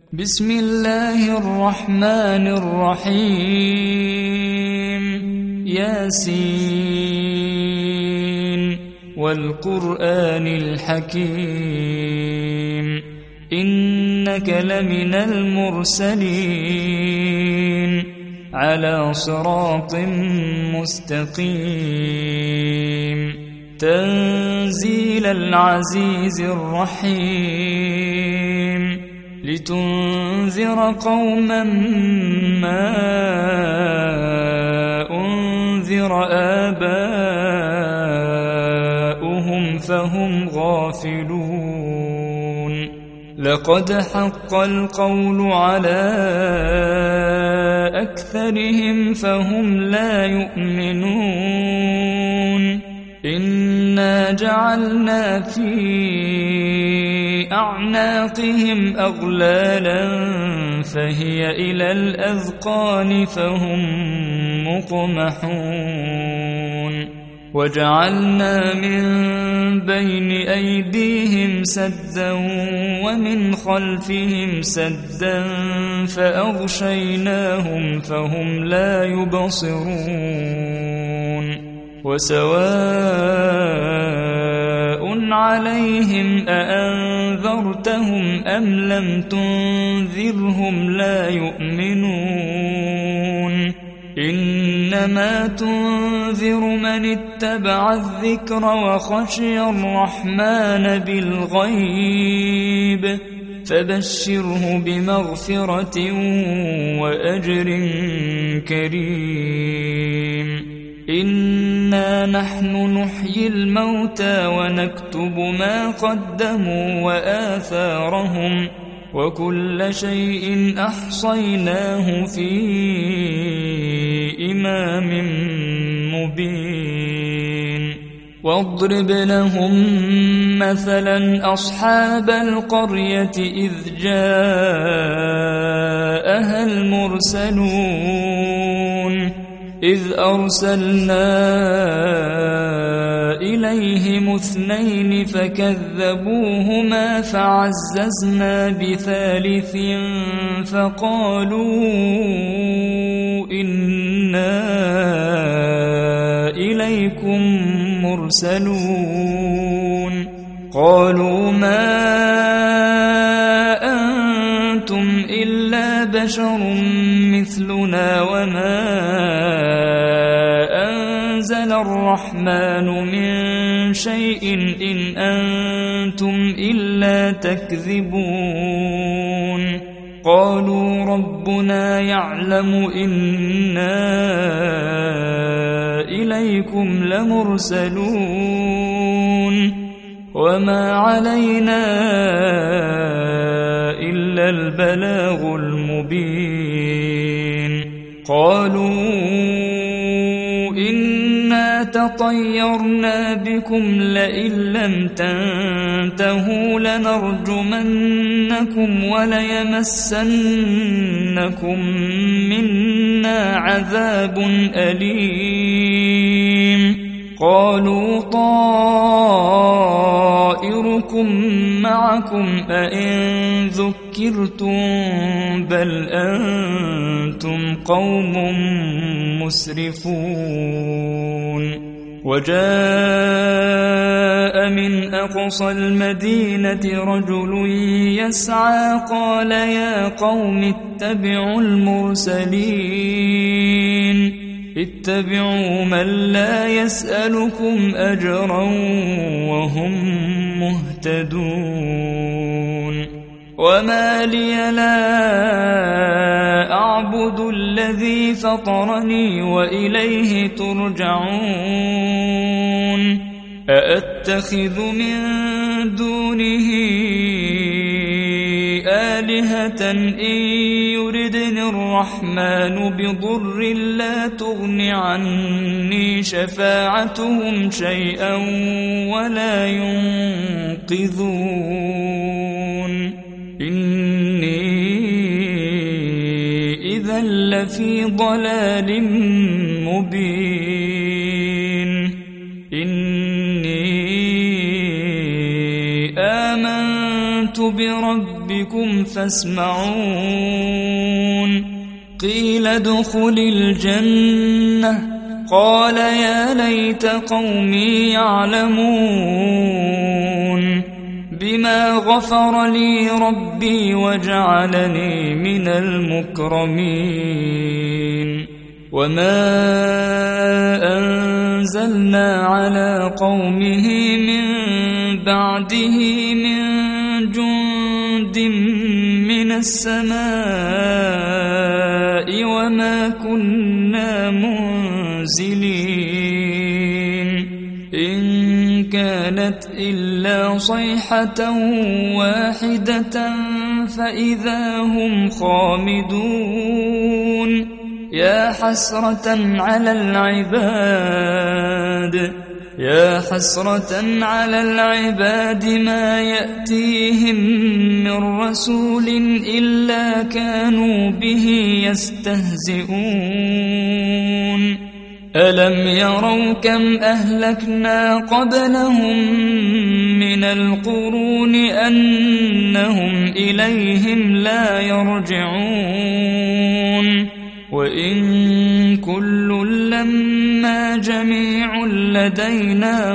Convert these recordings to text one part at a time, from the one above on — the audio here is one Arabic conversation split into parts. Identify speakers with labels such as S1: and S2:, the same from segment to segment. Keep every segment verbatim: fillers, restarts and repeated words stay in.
S1: بسم الله الرحمن الرحيم. ياسين والقرآن الحكيم إنك لمن المرسلين على صراط مستقيم تنزيل العزيز الرحيم لتنذر قوما ما أنذر آباؤهم فهم غافلون لقد حق القول على أكثرهم فهم لا يؤمنون إنا جعلنا في أعناقهم أغلالا فهي إلى الأذقان فهم مقمحون وجعلنا من بين أيديهم سدا ومن خلفهم سدا فأغشيناهم فهم لا يبصرون وسواء عليهم أأنذرتهم أم لم تنذرهم لا يؤمنون إنما تنذر من اتبع الذكر وخشي الرحمن بالغيب فبشره بمغفرة وأجر كريم إنا نحن نحيي الموتى ونكتب ما قدموا وآثارهم وكل شيء أحصيناه في إمام مبين واضرب لهم مثلا أصحاب القرية إذ جاءها المرسلون إذ أرسلنا إليهم اثنين فكذبوهما فعززنا بثالث فقالوا إنا إليكم مرسلون قالوا ما أنتم إلا بشر مثلنا وما أنزل الرحمن من شيء إن أنتم إلا تكذبون قالوا ربنا يعلم إنا إليكم لمرسلون وما علينا إلا البلاغ المبين قالوا إنا تطيرنا بكم لئن لم تنتهوا لنرجمنكم وليمسنكم منا عذاب أليم قالوا طائركم معكم أئن ذكرتم بل أنتم قوم مسرفون وجاء من أقصى المدينة رجل يسعى قال يا قوم اتبعوا المرسلين اتبعوا من لا يسألكم أجرا وهم مهتدون وما لي لا أعبد الذي فطرني وإليه ترجعون أأتخذ من دونه آلهة إن يردني الرحمن بضر لا تغن عني شفاعتهم شيئا ولا ينقذون إني إذا لفي ضلال مبين إني آمنت بربكم ربكم فاسمعون قيل ادخل الجنة قال يا ليت قومي يعلمون بما غفر لي ربي وجعلني من المكرمين وما أنزلنا على قومه من بعده من جند من السماء وما كنا منزلين إن كانت إلا صيحة واحدة فإذا هم خامدون يا حسرة على العباد يا حسرة على العباد ما يأتيهم من رسول إلا كانوا به يستهزئون ألم يروا كم أهلكنا قبلهم من القرون أنهم إليهم لا يرجعون وإن كل لما جميع لدينا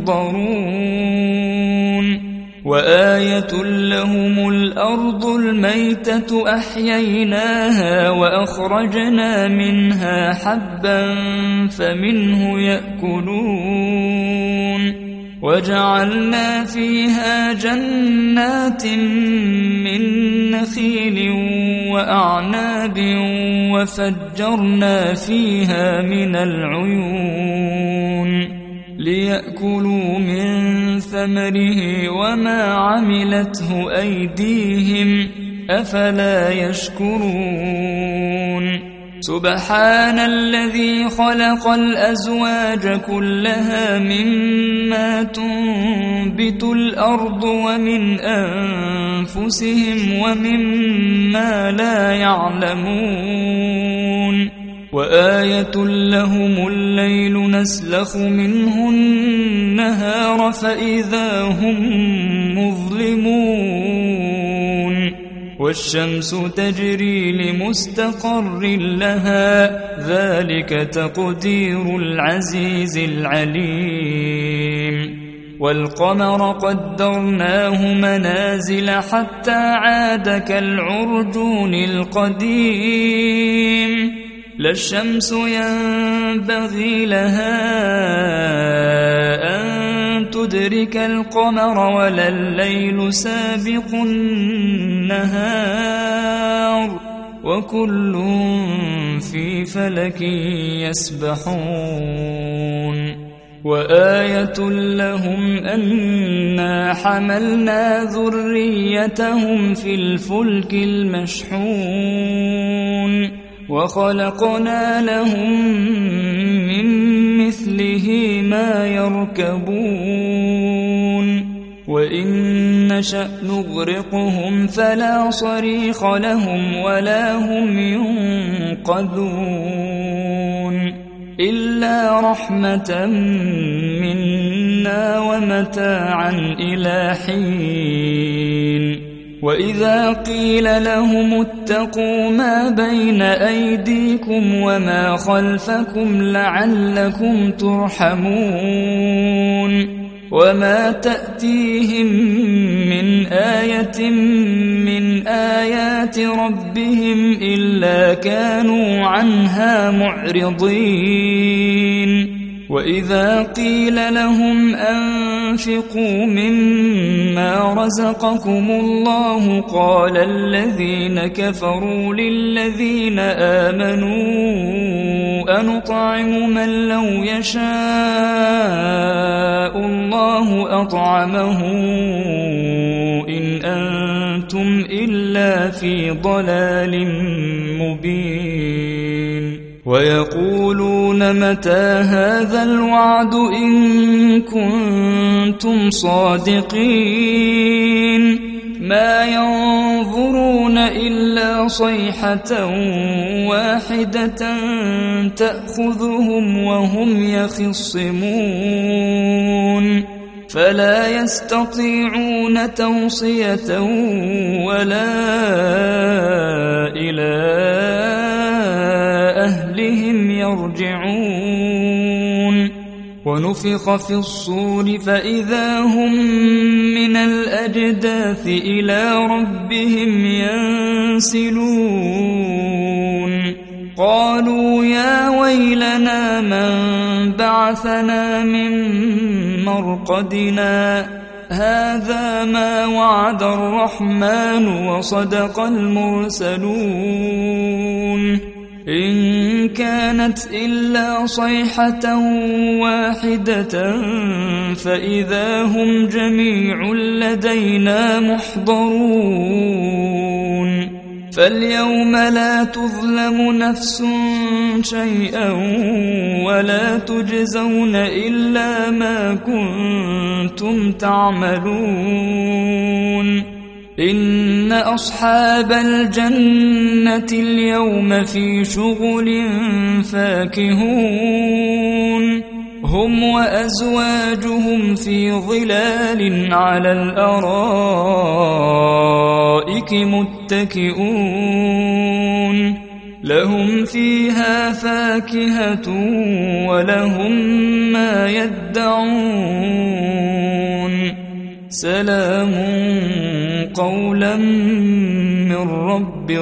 S1: محضرون وآية لهم الأرض الميتة أحييناها وأخرجنا منها حبا فمنه يأكلون وجعلنا فيها جنات من نخيل وأعناب وفجرنا فيها من العيون ليأكلوا من ثمره وما عملته أيديهم أفلا يشكرون سبحان الذي خلق الأزواج كلها مما تنبت الأرض ومن أنفسهم ومما لا يعلمون وآية لهم الليل نسلخ منه النهار فإذا هم مظلمون والشمس تجري لمستقر لها ذلك تقدير العزيز العليم والقمر قدرناه منازل حتى عاد كالعرجون القديم لا الشمس ينبغي لها أن تدرك القمر ولا الليل سابق النهار وكل في فلك يسبحون وآية لهم أنا حملنا ذريتهم في الفلك المشحون وخلقنا لهم من مثله ما يركبون وإن نشأ نغرقهم فلا صريخ لهم ولا هم ينقذون إلا رحمة منا ومتاعا إلى حين وإذا قيل لهم اتقوا ما بين أيديكم وما خلفكم لعلكم ترحمون وما تأتيهم من آية من آيات ربهم إلا كانوا عنها معرضين وإذا قيل لهم أنفقوا مما رزقكم الله قال الذين كفروا للذين آمنوا أنطعم من لو يشاء الله أطعمه إن أنتم إلا في ضلال مبين ويقولون متى هذا الوعد إن كنتم صادقين ما ينظرون إلا صيحة واحدة تأخذهم وهم يخصمون فلا يستطيعون توصية ولا إلى أهلهم يرجعون ونفخ في الصور فإذا هم من الأجداث إلى ربهم ينسلون قالوا يا ويلنا من بعثنا من مرقدنا هذا ما وعد الرحمن وصدق المرسلون إن كانت إلا صيحة واحدة فإذا هم جميع لدينا محضرون فاليوم لا تظلم نفس شيئا ولا تجزون إلا ما كنتم تعملون إن أصحاب الجنة اليوم في شغل فاكهون هم وأزواجهم في ظلال على الأرائك متكئون لهم فيها فاكهة ولهم ما يدعون سلام قولا من رب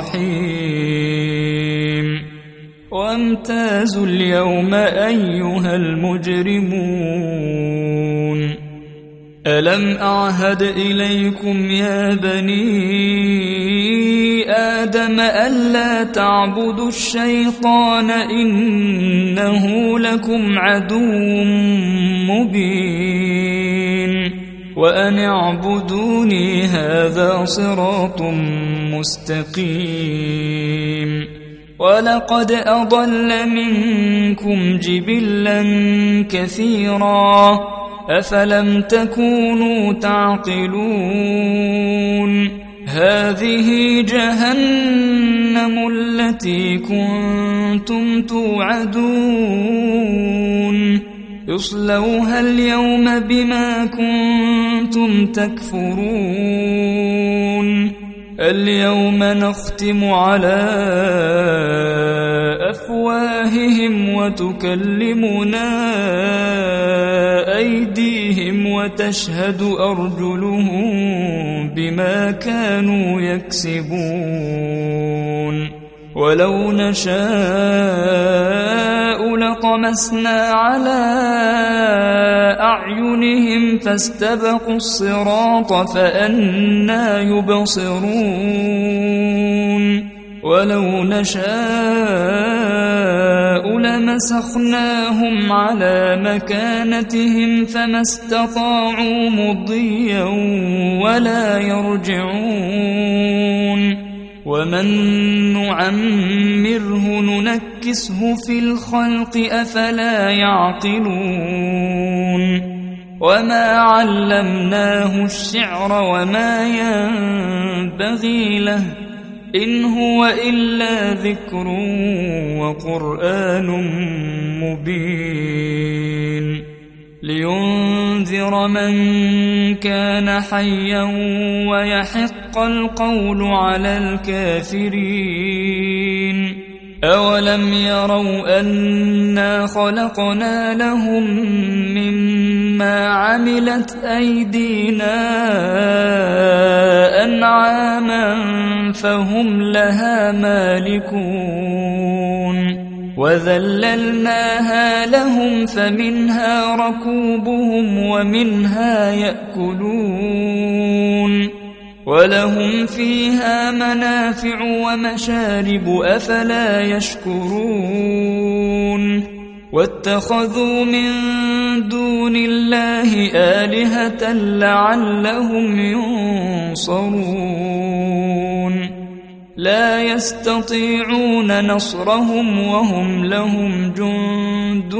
S1: رحيم وامتازوا اليوم أيها المجرمون ألم أعهد إليكم يا بني آدم ألا تعبدوا الشيطان إنه لكم عدو مبين وأن اعبدوني هذا صراط مستقيم ولقد أضل منكم جبلا كثيرا أفلم تكونوا تعقلون هذه جهنم التي كنتم توعدون اصلوها اليوم بما كنتم تكفرون اليوم نختم على أفواههم وتكلمنا أيديهم وتشهد أرجلهم بما كانوا يكسبون ولو نشاء لطمسنا على أعينهم فاستبقوا الصراط فأنى يبصرون ولو نشاء لمسخناهم على مكانتهم فما استطاعوا مضيا ولا يرجعون ومن نعمره ننكسه في الخلق أفلا يعقلون وما علمناه الشعر وما ينبغي له إن هو إلا ذكر وقرآن مبين لينذر من كان حيا ويحق القول على الكافرين أولم يروا أنا خلقنا لهم مما عملت أيدينا أنعاما فهم لها مالكون وذللناها لهم فمنها ركوبهم ومنها يأكلون ولهم فيها منافع ومشارب أفلا يشكرون واتخذوا من دون الله آلهة لعلهم ينصرون لا يستطيعون نصرهم وهم لهم جند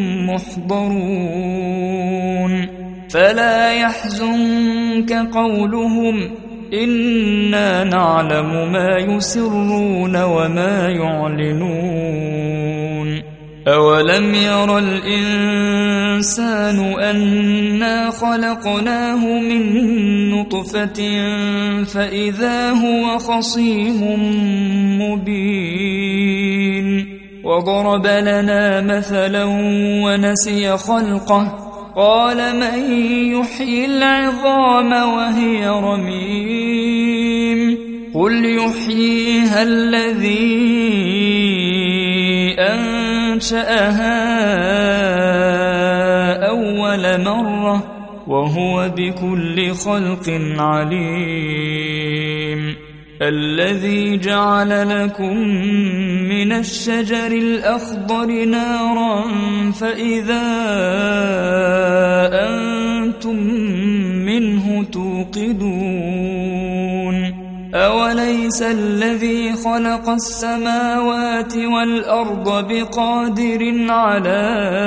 S1: محضرون فلا يحزنك قولهم إنا نعلم ما يسرون وما يعلنون أولم ير الإنسان أنا خلقناه من نطفة فإذا هو خصيم مبين وضرب لنا مثلا ونسي خلقه قال من يحيي العظام وهي رميم قل يحييها الذي أنشأها أول مرة وهو بكل خلق عليم الذي جعل لكم من الشجر الأخضر نارا فإذا أنتم منه توقدون أوليس الذي خلق السماوات والأرض بقادر على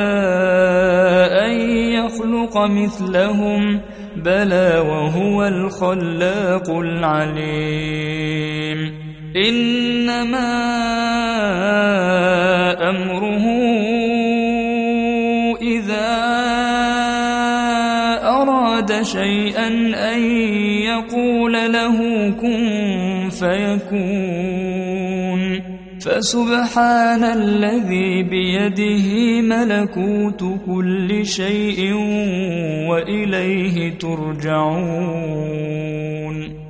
S1: أن يخلق مثلهم بلى وهو الخلاق العليم إنما أمره إذا أراد شيئا أن يقول له كن فيكون فسبحان الذي بيده ملكوت كل شيء وإليه ترجعون